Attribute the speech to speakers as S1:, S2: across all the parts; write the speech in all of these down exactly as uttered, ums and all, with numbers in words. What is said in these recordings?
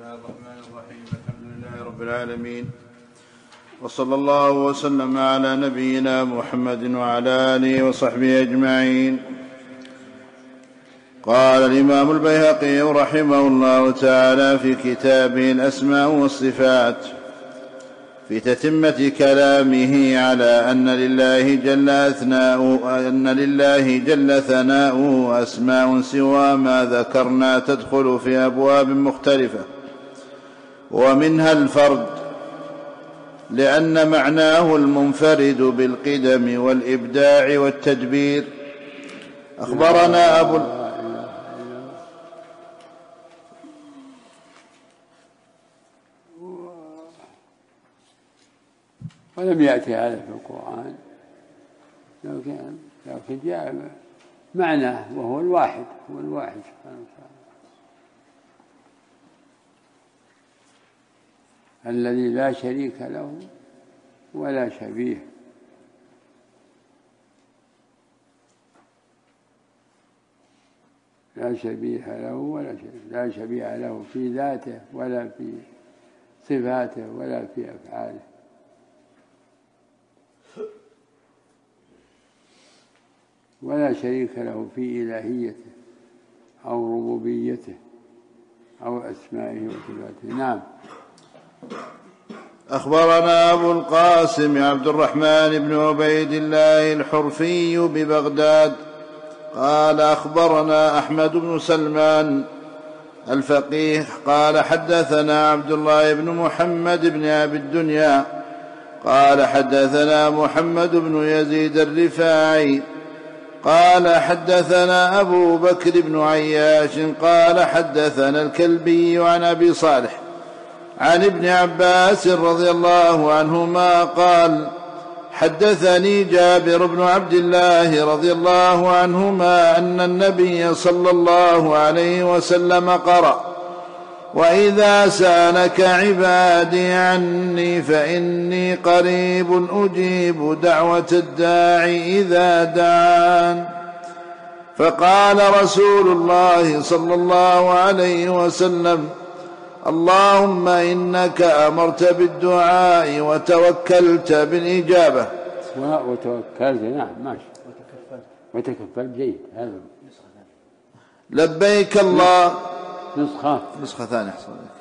S1: الله الرحمن الرحيم. الحمد لله رب العالمين، وصلى الله وسلم على نبينا محمد وعلى آله وصحبه أجمعين. قال الإمام البيهقي رحمه الله تعالى في كتابه الأسماء والصفات في تتمة كلامه على أن لله جل أثناؤه أن لله جل ثناؤه أسماء سوى ما ذكرنا تدخل في أبواب مختلفة، ومنها الفرد لأن معناه المنفرد بالقدم والإبداع والتدبير. أخبرنا أبو
S2: ولم يأتي هذا في القرآن، لكن لكن جاء معناه وهو الواحد، هو الواحد سبحانه وتعالى الذي لا شريك له ولا شبيه. لا شبيه له ولا شبيه لا شبيه له في ذاته ولا في صفاته ولا في أفعاله. ولا شريك له في إلهيته أو ربوبيته أو أسمائه وصفاته. نعم.
S1: أخبرنا أبو القاسم عبد الرحمن بن عبيد الله الحرفي ببغداد قال أخبرنا أحمد بن سلمان الفقيه قال حدثنا عبد الله بن محمد بن أبي الدنيا قال حدثنا محمد بن يزيد الرفاعي قال حدثنا أبو بكر بن عياش قال حدثنا الكلبي عن أبي صالح عن ابن عباس رضي الله عنهما قال حدثني جابر بن عبد الله رضي الله عنهما أن النبي صلى الله عليه وسلم قرأ وإذا سألك عبادي عني فإني قريب أجيب دعوة الداعي إذا دعان. فقال رسول الله صلى الله عليه وسلم اللهم إنك أمرت بالدعاء وتوكلت بالإجابة.
S2: وتوكلت نعم ماشي وتكفلت جيد هذا
S1: لبيك الله
S2: نسخة
S1: نسخة ثانية أحسن لك.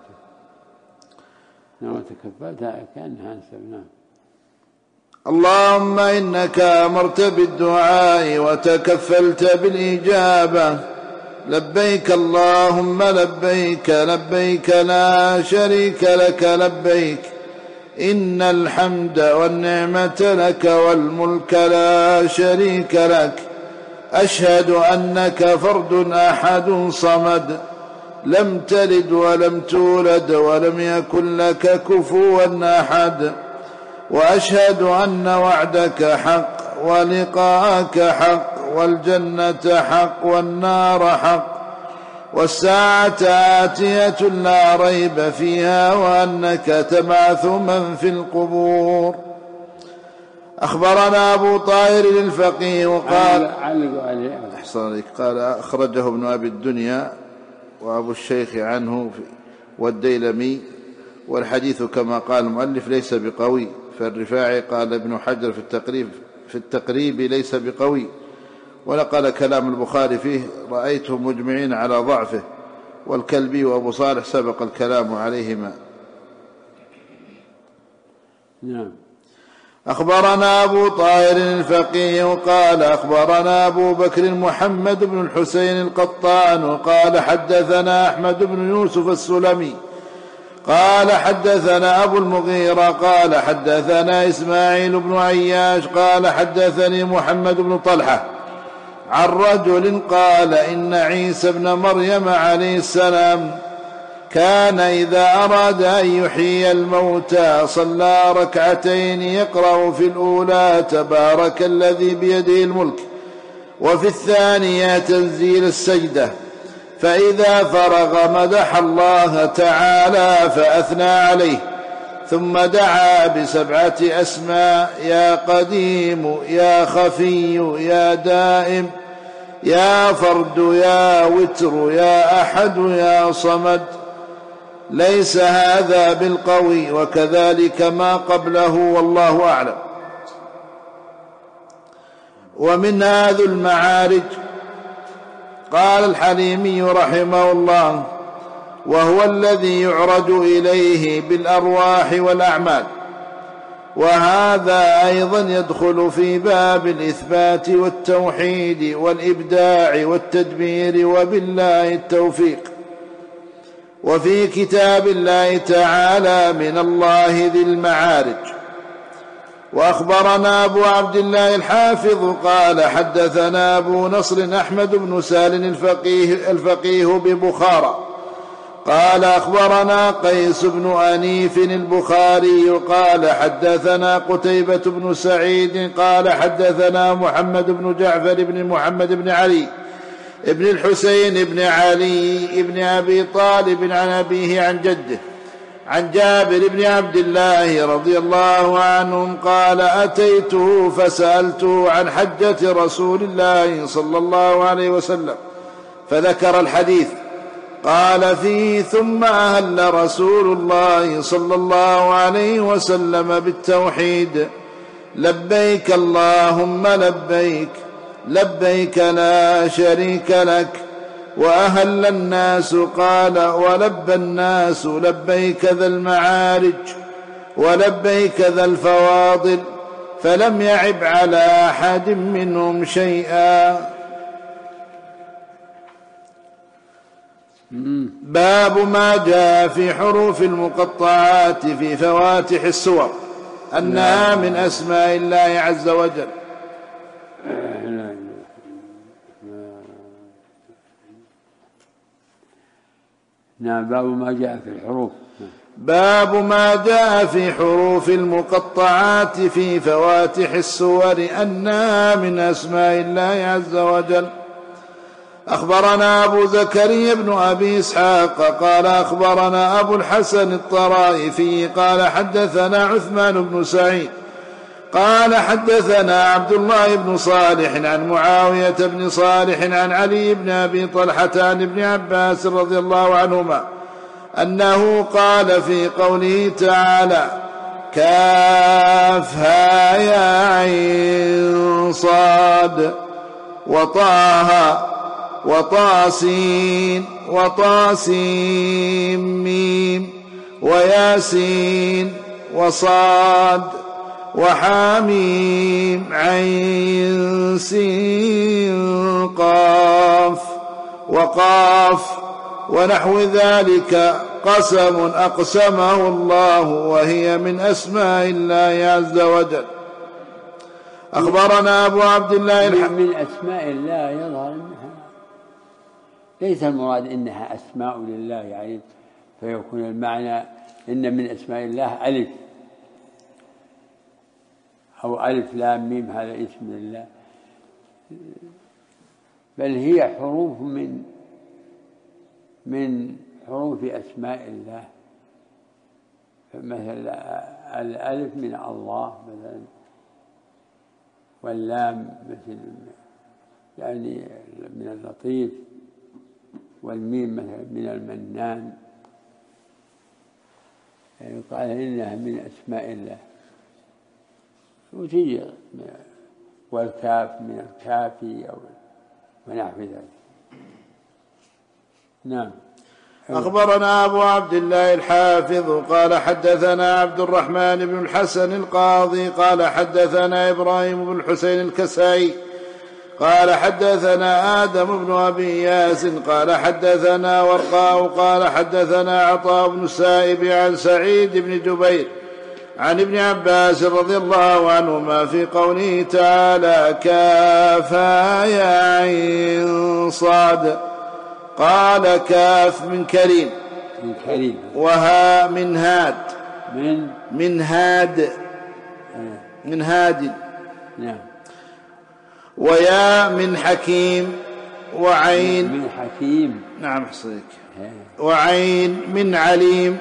S2: نعم وتكفلت كأنها أنسب. نعم.
S1: اللهم إنك أمرت بالدعاء وتكفلت بالإجابة لبيك اللهم لبيك لبيك لا شريك لك لبيك إن الحمد والنعمة لك والملك لا شريك لك أشهد أنك فرد أحد صمد لم تلد ولم تولد ولم يكن لك كفوا أحد وأشهد أن وعدك حق ولقاءك حق والجنة حق والنار حق والساعة آتية لا ريب فيها وأنك تبعث من في القبور. أخبرنا أبو طاهر الفقيه وقال أحسن قال أخرجه ابن أبي الدنيا وأبو الشيخ عنه والديلمي والحديث كما قال المؤلف ليس بقوي. فالرفاعي قال ابن حجر في التقريب في التقريب ليس بقوي، ونقل كلام البخاري فيه رأيتهم مجمعين على ضعفه، والكلبي وأبو صالح سبق الكلام عليهما.
S2: نعم.
S1: أخبرنا أبو طاهر الفقيه وقال أخبرنا أبو بكر محمد بن الحسين القطان وقال حدثنا أحمد بن يوسف السلمي قال حدثنا أبو المغيرة قال حدثنا إسماعيل بن عياش قال حدثني محمد بن طلحة عن رجل قال إن عيسى بن مريم عليه السلام كان إذا أراد أن يحيي الموتى صلى ركعتين يقرأ في الأولى تبارك الذي بيده الملك وفي الثانية تنزيل السجدة، فإذا فرغ مدح الله تعالى فأثنى عليه ثم دعا بسبعة أسماء يا قديم يا خفي يا دائم يا فرد يا وتر يا أحد يا صمد ليس هذا بالقوي، وكذلك ما قبله، والله أعلم. ومن هذا المعارج قال الحليمي رحمه الله: وهو الذي يعرج إليه بالأرواح والأعمال. وهذا أيضا يدخل في باب الإثبات والتوحيد والإبداع والتدبير، وبالله التوفيق. وفي كتاب الله تعالى من الله ذي المعارج. وأخبرنا أبو عبد الله الحافظ قال حدثنا أبو نصر أحمد بن سالم الفقيه, الفقيه ببخارى قال أخبرنا قيس بن أنيف البخاري قال حدثنا قتيبة بن سعيد قال حدثنا محمد بن جعفر بن محمد بن علي ابن الحسين بن علي ابن أبي طالب عن أبيه عن جده عن جابر بن عبد الله رضي الله عنهم قال: أتيته فسألته عن حجة رسول الله صلى الله عليه وسلم فذكر الحديث. قال فيه: ثم أهل رسول الله صلى الله عليه وسلم بالتوحيد: لبيك اللهم لبيك لبيك لا شريك لك. وأهل الناس قال: ولبى الناس لبيك ذا المعارج ولبيك ذا الفواضل، فلم يعب على أحد منهم شيئا. باب ما جاء في حروف المقطعات في فواتح السور أنها من أسماء الله عز وجل.
S2: نعم. باب ما جاء في الحروف.
S1: باب ما جاء في حروف المقطعات في فواتح السور أنها من أسماء الله عز وجل. أخبرنا أبو زكريا بن أبي إسحاق قال أخبرنا أبو الحسن الطرائفي قال حدثنا عثمان بن سعيد قال حدثنا عبد الله بن صالح عن معاوية بن صالح عن علي بن أبي طلحة عن ابن عباس رضي الله عنهما أنه قال في قوله تعالى: كافها يا عين صاد وطاها وطاسين وطاسين ميم وياسين وصاد وحاميم عين سين قاف وقاف ونحو ذلك قسم أقسمه الله وهي من أسماء الله عز وجل. أخبرنا أبو عبد الله الح...
S2: من أسماء الله يظهر أنها ليس المراد إنها أسماء لله يعني فيكون المعنى إن من أسماء الله ألف أو ألف لام ميم هذا اسم لله، بل هي حروف من من حروف أسماء الله. مثل الألف من الله مثلا، واللام مثل يعني من اللطيف، والميم مثلا من المنان. يعني قال إنها من أسماء الله. وتجي والكاف من الكافي أو ونحو ذلك. نعم.
S1: أخبرنا أبو عبد الله الحافظ قال حدثنا عبد الرحمن بن الحسن القاضي قال حدثنا إبراهيم بن الحسين الكسائي قال حدثنا آدم بن أبي ياس قال حدثنا ورقاء قال حدثنا عطاء بن السائب عن سعيد بن جبير عن ابن عباس رضي الله عنهما في قوله تعالى: كافها يا عين صاد. قال: كاف من كريم
S2: من كريم
S1: وها من هاد
S2: من
S1: من هاد من هاد
S2: نعم.
S1: ويا من حكيم وعين
S2: من حكيم
S1: نعم حصيك وعين من عليم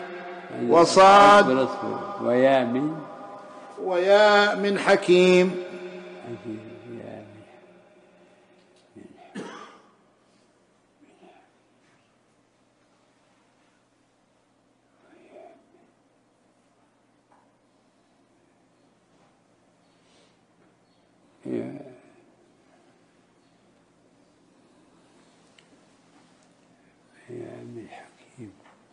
S1: وصاد
S2: ويا من
S1: ويا من حكيم
S2: من حكيم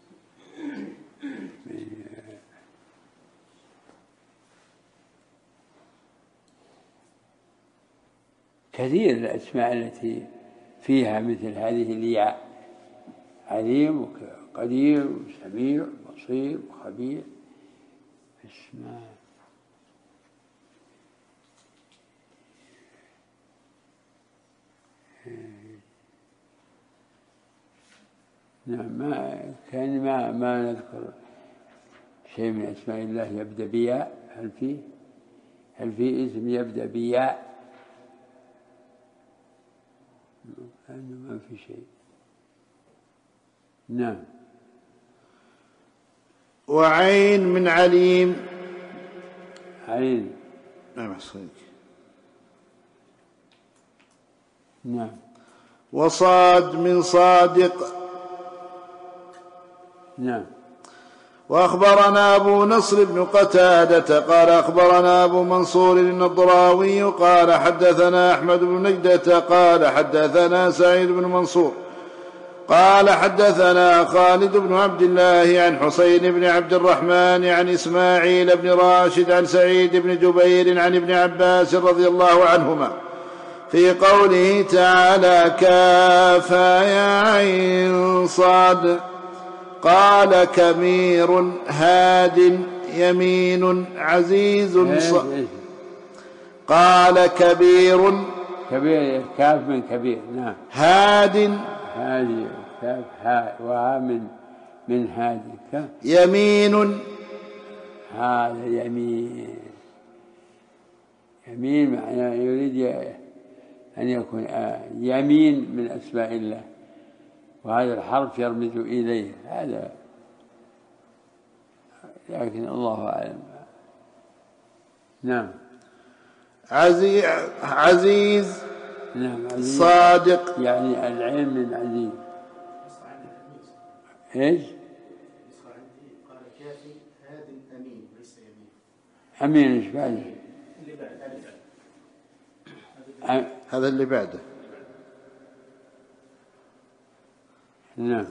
S2: كثير الأسماء التي فيها مثل هذه الياء، عليم وقدير وسميع وبصير وخبير. اسماء نعم، ما كان ما ما نذكر شيء من أسماء الله يبدأ بياء. هل فيه هل في اسم يبدأ بياء؟ ما في شيء. نعم.
S1: وعين من عليم.
S2: عين.
S1: نعم صحيح.
S2: نعم.
S1: وصاد من صادق.
S2: نعم.
S1: وأخبرنا أبو نصر بن قتادة قال أخبرنا أبو منصور النضراوي قال حدثنا أحمد بن نجدة قال حدثنا سعيد بن منصور قال حدثنا خالد بن عبد الله عن حسين بن عبد الرحمن عن إسماعيل بن راشد عن سعيد بن جبير عن ابن عباس رضي الله عنهما في قوله تعالى كافا يا عين صاد قال كبير هاد يمين عزيز صاد. قال كبير
S2: كبير كاف من كبير. نعم.
S1: هاد
S2: هادي كاف هاء وها من من هادي.
S1: يمين
S2: هذا يمين. يمين معناه يريد أن يكون يمين من أسماء الله، وهذا الحرف يرمز إليه. هذا لكن الله أعلم. نعم.
S1: عزيز, عزيز.
S2: نعم. عزيز
S1: صادق
S2: يعني العلم من عزيز. ايش؟
S3: قال كافي هاد أمين ليس يمين.
S2: أمين ايش بعده؟
S3: اللي بعد
S1: أم... هذا اللي بعده.
S2: نعم.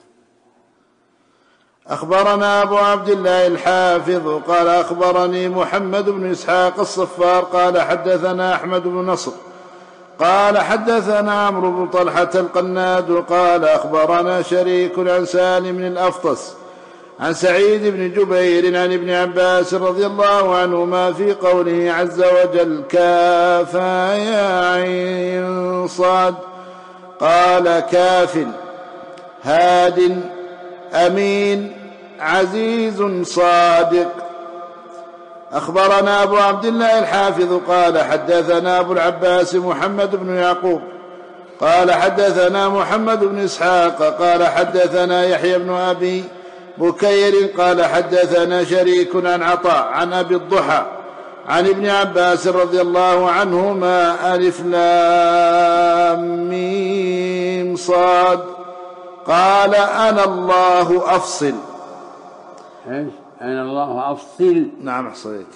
S1: أخبرنا أبو عبد الله الحافظ قال أخبرني محمد بن إسحاق الصفار قال حدثنا أحمد بن نصر قال حدثنا عمرو بن طلحة القناد قال أخبرنا شريك عن سالم بن الأفطس عن سعيد بن جبير عن ابن عباس رضي الله عنهما في قوله عز وجل كافا يا عين صاد قال كاف هاد أمين عزيز صادق. أخبرنا أبو عبد الله الحافظ قال حدثنا أبو العباس محمد بن يعقوب قال حدثنا محمد بن إسحاق قال حدثنا يحيى بن أبي بكير قال حدثنا شريك عن عطاء عن أبي الضحى عن ابن عباس رضي الله عنهما ألف لام ميم صاد قال أنا الله أفصل.
S2: إيش؟ أنا الله أفصل.
S1: نعم أحصيت.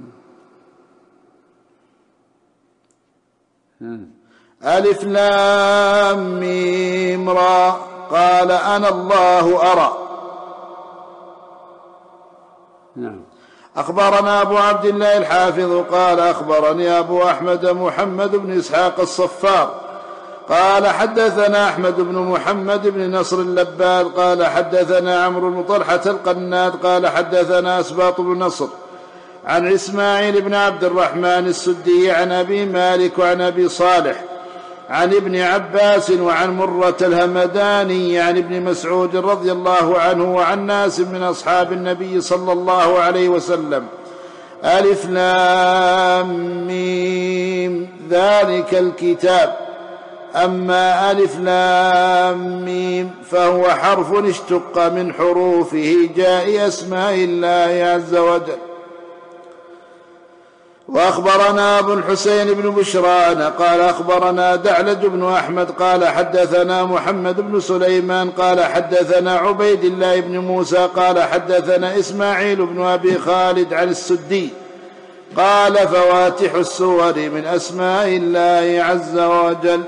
S1: ألف لام ميم را قال أنا الله أرى.
S2: نعم.
S1: أخبرنا أبو عبد الله الحافظ قال أخبرني أبو أحمد محمد بن إسحاق الصفار قال حدثنا أحمد بن محمد بن نصر اللبال قال حدثنا عمرو بن طلحة القناد قال حدثنا أسباط بن نصر عن إسماعيل بن عبد الرحمن السدي عن أبي مالك وعن أبي صالح عن ابن عباس وعن مرة الهمداني عن ابن مسعود رضي الله عنه وعن ناس من أصحاب النبي صلى الله عليه وسلم ألف لام ميم ذلك الكتاب. أما ألف لام ميم فهو حرف اشتق من حروفه جاء أسماء الله عز وجل. وأخبرنا أبو الحسين بن بشران قال أخبرنا دعلج بن أحمد قال حدثنا محمد بن سليمان قال حدثنا عبيد الله بن موسى قال حدثنا إسماعيل بن أبي خالد عن السدي قال فواتح السور من أسماء الله عز وجل.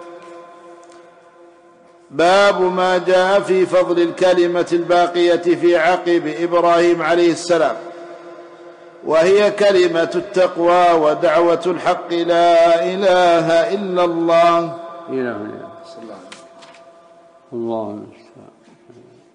S1: باب ما جاء في فضل الكلمة الباقية في عقب إبراهيم عليه السلام، وهي كلمة التقوى ودعوة الحق لا إله إلا الله.
S2: إله إلا الله. اللهم